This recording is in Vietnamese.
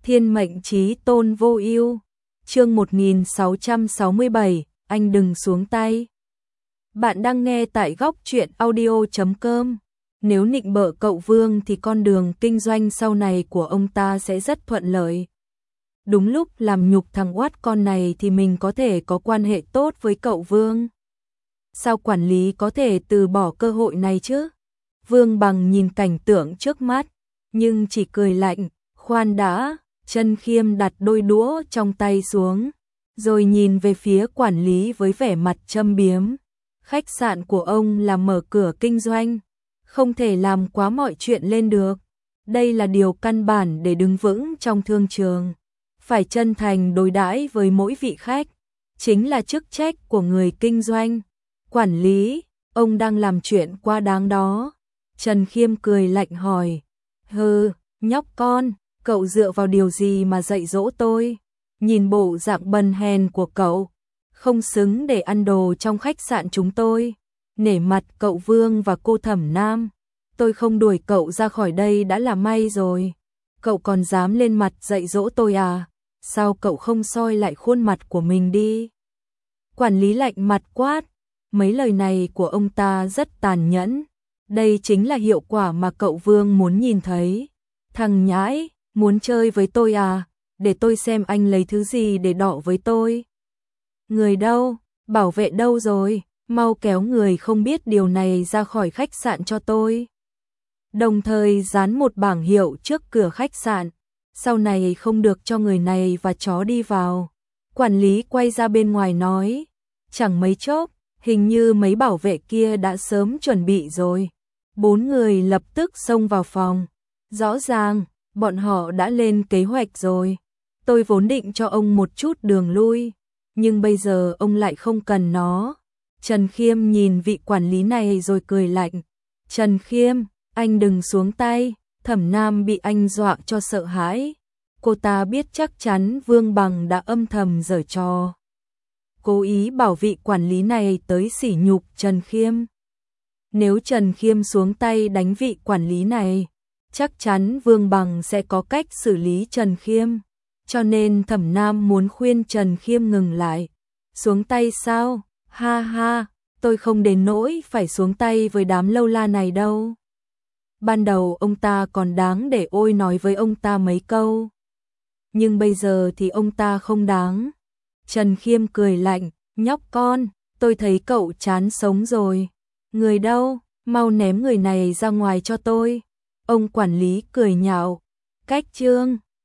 Thiên mệnh chí tôn vô ưu. Chương 1667, anh đừng xuống tay. Bạn đang nghe tại góc truyện audio.com. Nếu nịnh bợ cậu Vương thì con đường kinh doanh sau này của ông ta sẽ rất thuận lợi. Đúng lúc làm nhục thằng oát con này thì mình có thể có quan hệ tốt với cậu Vương. Sao quản lý có thể từ bỏ cơ hội này chứ? Vương Bằng nhìn cảnh tượng trước mắt, nhưng chỉ cười lạnh, khoan đã. Trần Khiêm đặt đôi đũa trong tay xuống, rồi nhìn về phía quản lý với vẻ mặt châm biếm. Khách sạn của ông là mở cửa kinh doanh, không thể làm quá mọi chuyện lên được. Đây là điều căn bản để đứng vững trong thương trường. Phải chân thành đối đãi với mỗi vị khách, chính là chức trách của người kinh doanh. Quản lý, ông đang làm chuyện quá đáng đó. Trần Khiêm cười lạnh hỏi. Hừ, nhóc con, cậu dựa vào điều gì mà dạy dỗ tôi? Nhìn bộ dạng bần hèn của cậu, không xứng để ăn đồ trong khách sạn chúng tôi. Nể mặt cậu Vương và cô Thẩm Nam, tôi không đuổi cậu ra khỏi đây đã là may rồi. Cậu còn dám lên mặt dạy dỗ tôi à? Sao cậu không soi lại khuôn mặt của mình đi? Quản lý lạnh mặt quát. Mấy lời này của ông ta rất tàn nhẫn. Đây chính là hiệu quả mà cậu Vương muốn nhìn thấy. Thằng nhãi, muốn chơi với tôi à? Để tôi xem anh lấy thứ gì để đọ với tôi. Người đâu? Bảo vệ đâu rồi? Mau kéo người không biết điều này ra khỏi khách sạn cho tôi. Đồng thời dán một bảng hiệu trước cửa khách sạn. Sau này không được cho người này và chó đi vào. Quản lý quay ra bên ngoài nói. Chẳng mấy chốc, hình như mấy bảo vệ kia đã sớm chuẩn bị rồi. 4 người lập tức xông vào phòng. Rõ ràng, bọn họ đã lên kế hoạch rồi. Tôi vốn định cho ông một chút đường lui, nhưng bây giờ ông lại không cần nó. Trần Khiêm nhìn vị quản lý này rồi cười lạnh. Trần Khiêm, anh đừng xuống tay. Thẩm Nam bị anh dọa cho sợ hãi. Cô ta biết chắc chắn Vương Bằng đã âm thầm giở trò, cố ý bảo vị quản lý này tới sỉ nhục Trần Khiêm. Nếu Trần Khiêm xuống tay đánh vị quản lý này, chắc chắn Vương Bằng sẽ có cách xử lý Trần Khiêm. Cho nên Thẩm Nam muốn khuyên Trần Khiêm ngừng lại. Xuống tay sao? Ha ha, tôi không đến nỗi phải xuống tay với đám lâu la này đâu. Ban đầu ông ta còn đáng để ôi nói với ông ta mấy câu. Nhưng bây giờ thì ông ta không đáng. Trần Khiêm cười lạnh, nhóc con, tôi thấy cậu chán sống rồi. Người đâu, mau ném người này ra ngoài cho tôi. Ông quản lý cười nhạo. Cách chương